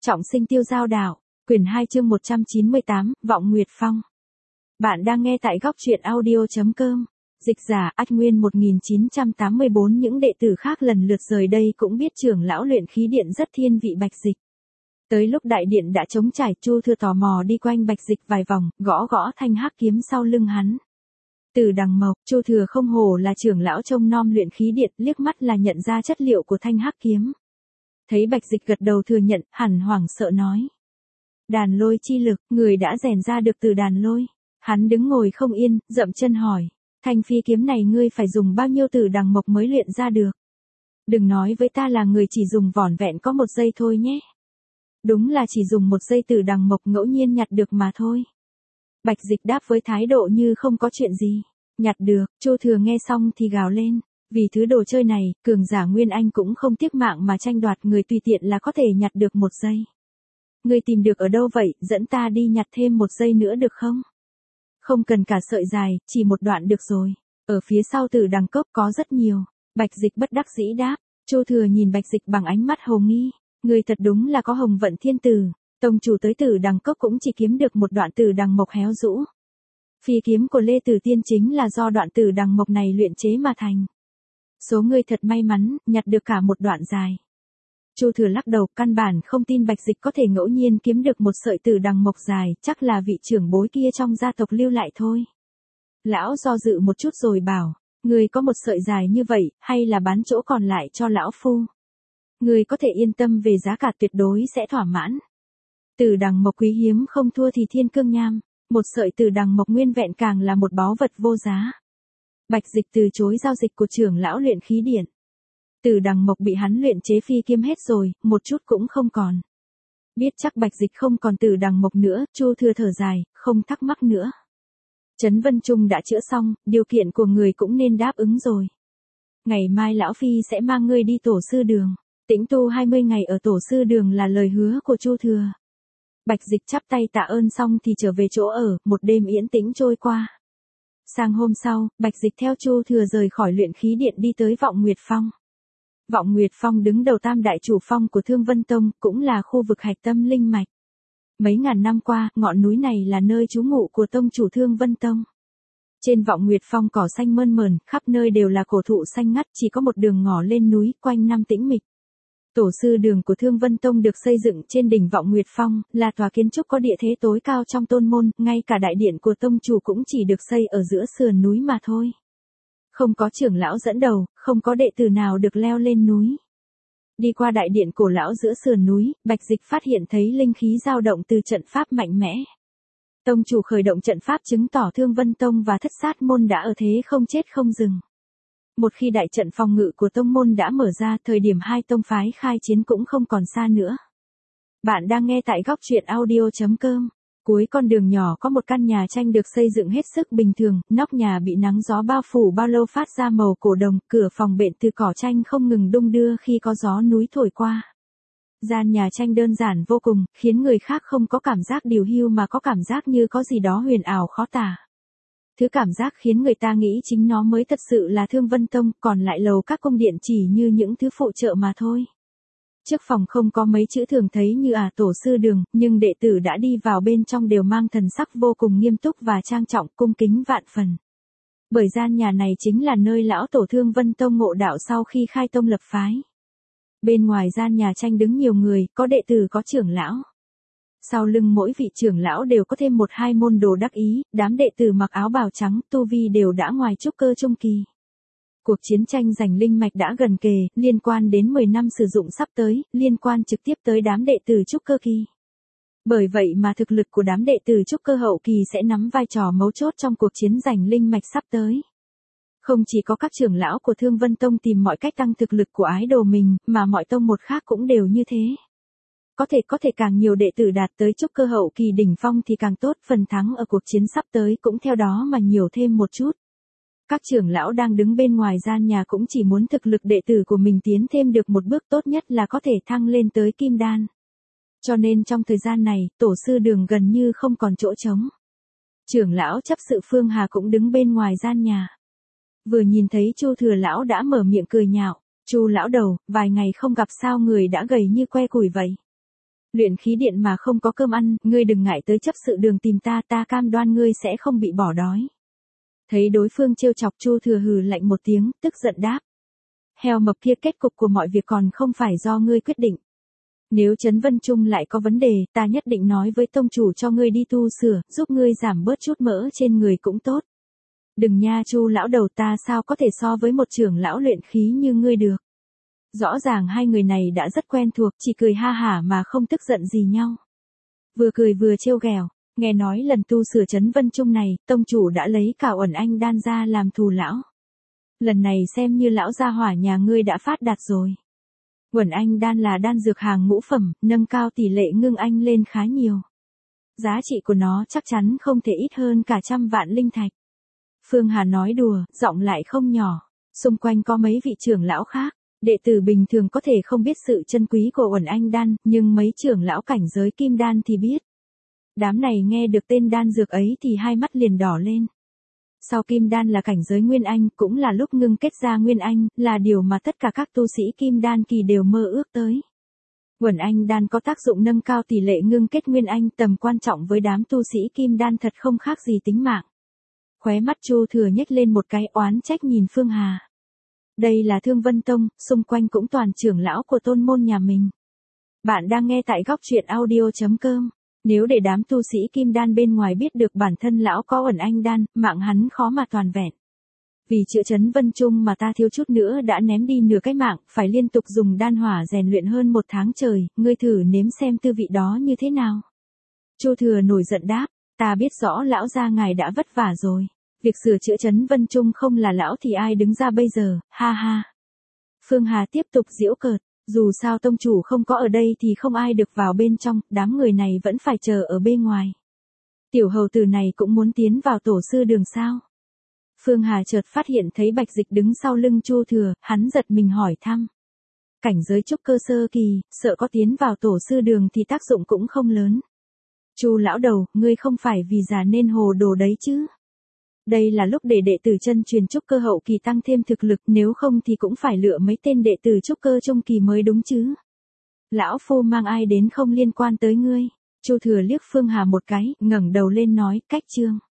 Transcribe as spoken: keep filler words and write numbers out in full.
Trọng sinh tiêu giao đạo, quyển hai chương một trăm chín mươi tám, Vọng Nguyệt Phong. Bạn đang nghe tại góc truyện audio.com. Dịch giả Ách Nguyên một nghìn chín trăm tám mươi bốn. Những đệ tử khác lần lượt rời đây cũng biết trưởng lão luyện khí điện rất thiên vị Bạch Dịch. Tới lúc đại điện đã trống trải, Chu Thừa tò mò đi quanh Bạch Dịch vài vòng, gõ gõ thanh hắc kiếm sau lưng hắn. Từ đằng mộc, Chu Thừa không hổ là trưởng lão trông nom luyện khí điện, liếc mắt là nhận ra chất liệu của thanh hắc kiếm. Thấy Bạch Dịch gật đầu thừa nhận, hẳn hoảng sợ nói. Đàn lôi chi lực, người đã rèn ra được từ đàn lôi. Hắn đứng ngồi không yên, dậm chân hỏi. Thanh phi kiếm này ngươi phải dùng bao nhiêu từ đằng mộc mới luyện ra được? Đừng nói với ta là người chỉ dùng vỏn vẹn có một giây thôi nhé. Đúng là chỉ dùng một giây từ đằng mộc ngẫu nhiên nhặt được mà thôi. Bạch Dịch đáp với thái độ như không có chuyện gì. Nhặt được, Chu Thừa nghe xong thì gào lên. Vì thứ đồ chơi này, cường giả Nguyên Anh cũng không tiếc mạng mà tranh đoạt, người tùy tiện là có thể nhặt được một giây. Ngươi tìm được ở đâu vậy, dẫn ta đi nhặt thêm một giây nữa được không? Không cần cả sợi dài, chỉ một đoạn được rồi. Ở phía sau Tử Đằng Cốc có rất nhiều. Bạch Dịch bất đắc dĩ đáp. Chu Thừa nhìn Bạch Dịch bằng ánh mắt hồ nghi. Ngươi thật đúng là có hồng vận thiên tử. Tông chủ tới Tử Đằng Cốc cũng chỉ kiếm được một đoạn Tử Đằng mộc héo rũ. Phi kiếm của Lê Tử Tiên chính là do đoạn Tử Đằng mộc này luyện chế mà thành. Số ngươi thật may mắn, nhặt được cả một đoạn dài. Chu Thừa lắc đầu, căn bản không tin Bạch Dịch có thể ngẫu nhiên kiếm được một sợi Tử Đằng mộc dài, chắc là vị trưởng bối kia trong gia tộc lưu lại thôi. Lão do dự một chút rồi bảo, ngươi có một sợi dài như vậy, hay là bán chỗ còn lại cho lão phu? Ngươi có thể yên tâm về giá cả tuyệt đối sẽ thỏa mãn. Tử Đằng mộc quý hiếm không thua thì thiên cương nham, một sợi Tử Đằng mộc nguyên vẹn càng là một báu vật vô giá. Bạch Dịch từ chối giao dịch của trưởng lão luyện khí điện. Tử Đằng mộc bị hắn luyện chế phi kiếm hết rồi, một chút cũng không còn. Biết chắc Bạch Dịch không còn Tử Đằng mộc nữa, Chu Thừa thở dài, không thắc mắc nữa. Trấn Vân Trung đã chữa xong, điều kiện của người cũng nên đáp ứng rồi. Ngày mai lão phi sẽ mang ngươi đi tổ sư đường. Tĩnh tu hai mươi ngày ở tổ sư đường là lời hứa của Chu Thừa. Bạch Dịch chắp tay tạ ơn xong thì trở về chỗ ở, một đêm yên tĩnh trôi qua. Sang hôm sau, Bạch Dịch theo Chu Thừa rời khỏi luyện khí điện đi tới Vọng Nguyệt Phong. Vọng Nguyệt Phong đứng đầu tam đại chủ phong của Thương Vân Tông, cũng là khu vực hạch tâm linh mạch. Mấy ngàn năm qua, ngọn núi này là nơi trú ngụ của tông chủ Thương Vân Tông. Trên Vọng Nguyệt Phong cỏ xanh mơn mởn, khắp nơi đều là cổ thụ xanh ngắt, chỉ có một đường ngỏ lên núi, quanh năm tĩnh mịch. Tổ sư đường của Thương Vân Tông được xây dựng trên đỉnh Vọng Nguyệt Phong, là tòa kiến trúc có địa thế tối cao trong tôn môn, ngay cả đại điện của tông chủ cũng chỉ được xây ở giữa sườn núi mà thôi. Không có trưởng lão dẫn đầu, không có đệ tử nào được leo lên núi. Đi qua đại điện cổ lão giữa sườn núi, Bạch Dịch phát hiện thấy linh khí dao động từ trận pháp mạnh mẽ. Tông chủ khởi động trận pháp chứng tỏ Thương Vân Tông và Thất Sát môn đã ở thế không chết không dừng. Một khi đại trận phòng ngự của tông môn đã mở ra, thời điểm hai tông phái khai chiến cũng không còn xa nữa. Bạn đang nghe tại góc truyện audio.com. Cuối con đường nhỏ có một căn nhà tranh được xây dựng hết sức bình thường, nóc nhà bị nắng gió bao phủ bao lâu phát ra màu cổ đồng, cửa phòng bện từ cỏ tranh không ngừng đung đưa khi có gió núi thổi qua. Gian nhà tranh đơn giản vô cùng, khiến người khác không có cảm giác điều hưu mà có cảm giác như có gì đó huyền ảo khó tả. Thứ cảm giác khiến người ta nghĩ chính nó mới thật sự là Thương Vân Tông, còn lại lầu các cung điện chỉ như những thứ phụ trợ mà thôi. Trước phòng không có mấy chữ thường thấy như à tổ sư đường, nhưng đệ tử đã đi vào bên trong đều mang thần sắc vô cùng nghiêm túc và trang trọng, cung kính vạn phần. Bởi gian nhà này chính là nơi lão tổ Thương Vân Tông ngộ đạo sau khi khai tông lập phái. Bên ngoài gian nhà tranh đứng nhiều người, có đệ tử có trưởng lão. Sau lưng mỗi vị trưởng lão đều có thêm một hai môn đồ đắc ý, đám đệ tử mặc áo bào trắng, tu vi đều đã ngoài trúc cơ trung kỳ. Cuộc chiến tranh giành linh mạch đã gần kề, liên quan đến mười năm sử dụng sắp tới, liên quan trực tiếp tới đám đệ tử trúc cơ kỳ. Bởi vậy mà thực lực của đám đệ tử trúc cơ hậu kỳ sẽ nắm vai trò mấu chốt trong cuộc chiến giành linh mạch sắp tới. Không chỉ có các trưởng lão của Thương Vân Tông tìm mọi cách tăng thực lực của ái đồ mình, mà mọi tông một khác cũng đều như thế. Có thể có thể càng nhiều đệ tử đạt tới trúc cơ hậu kỳ đỉnh phong thì càng tốt, phần thắng ở cuộc chiến sắp tới cũng theo đó mà nhiều thêm một chút. Các trưởng lão đang đứng bên ngoài gian nhà cũng chỉ muốn thực lực đệ tử của mình tiến thêm được một bước, tốt nhất là có thể thăng lên tới kim đan. Cho nên trong thời gian này, tổ sư đường gần như không còn chỗ trống. Trưởng lão chấp sự Phương Hà cũng đứng bên ngoài gian nhà. Vừa nhìn thấy Chu Thừa lão đã mở miệng cười nhạo, "Chu lão đầu, vài ngày không gặp sao người đã gầy như que củi vậy?" Luyện khí điện mà không có cơm ăn, ngươi đừng ngại tới chấp sự đường tìm ta, ta cam đoan ngươi sẽ không bị bỏ đói. Thấy đối phương trêu chọc, Chu Thừa hừ lạnh một tiếng, tức giận đáp. Heo mập kia, kết cục của mọi việc còn không phải do ngươi quyết định. Nếu Trấn Vân Trung lại có vấn đề, ta nhất định nói với tông chủ cho ngươi đi tu sửa, giúp ngươi giảm bớt chút mỡ trên người cũng tốt. Đừng nha Chu lão đầu, ta sao có thể so với một trưởng lão luyện khí như ngươi được. Rõ ràng hai người này đã rất quen thuộc, chỉ cười ha hả mà không tức giận gì nhau. Vừa cười vừa trêu ghẹo, nghe nói lần tu sửa Trấn Vân Trung này, tông chủ đã lấy cả Uẩn Anh đan ra làm thù lão. Lần này xem như lão gia hỏa nhà ngươi đã phát đạt rồi. Uẩn Anh đan là đan dược hàng ngũ phẩm, nâng cao tỷ lệ ngưng anh lên khá nhiều. Giá trị của nó chắc chắn không thể ít hơn cả trăm vạn linh thạch. Phương Hà nói đùa, giọng lại không nhỏ. Xung quanh có mấy vị trưởng lão khác. Đệ tử bình thường có thể không biết sự chân quý của Uẩn Anh đan, nhưng mấy trưởng lão cảnh giới kim đan thì biết. Đám này nghe được tên đan dược ấy thì hai mắt liền đỏ lên. Sau kim đan là cảnh giới nguyên anh, cũng là lúc ngưng kết ra nguyên anh, là điều mà tất cả các tu sĩ kim đan kỳ đều mơ ước tới. Uẩn Anh đan có tác dụng nâng cao tỷ lệ ngưng kết nguyên anh, tầm quan trọng với đám tu sĩ kim đan thật không khác gì tính mạng. Khóe mắt Chu Thừa nhếch lên một cái, oán trách nhìn Phương Hà. Đây là Thương Vân Tông, xung quanh cũng toàn trưởng lão của tôn môn nhà mình. Bạn đang nghe tại góc truyện audio chấm com. Nếu để đám tu sĩ kim đan bên ngoài biết được bản thân lão có Uẩn Anh đan, mạng hắn khó mà toàn vẹn. Vì chữa Trấn Vân Trung mà ta thiếu chút nữa đã ném đi nửa cái mạng, phải liên tục dùng đan hỏa rèn luyện hơn một tháng trời, ngươi thử nếm xem tư vị đó như thế nào. Chu Thừa nổi giận đáp, ta biết rõ lão gia ngài đã vất vả rồi. Việc sửa chữa Trấn Vân Trung không là lão thì ai đứng ra bây giờ, ha ha. Phương Hà tiếp tục giễu cợt, dù sao tông chủ không có ở đây thì không ai được vào bên trong, đám người này vẫn phải chờ ở bên ngoài. Tiểu hầu tử này cũng muốn tiến vào tổ sư đường sao? Phương Hà chợt phát hiện thấy Bạch Dịch đứng sau lưng Chu Thừa, hắn giật mình hỏi thăm. Cảnh giới trúc cơ sơ kỳ, sợ có tiến vào tổ sư đường thì tác dụng cũng không lớn. Chu lão đầu, ngươi không phải vì già nên hồ đồ đấy chứ? Đây là lúc để đệ tử chân truyền trúc cơ hậu kỳ tăng thêm thực lực, nếu không thì cũng phải lựa mấy tên đệ tử trúc cơ trung kỳ mới đúng chứ. Lão phu mang ai đến không liên quan tới ngươi. Chu Thừa liếc Phương Hà một cái, ngẩng đầu lên nói, cách chương.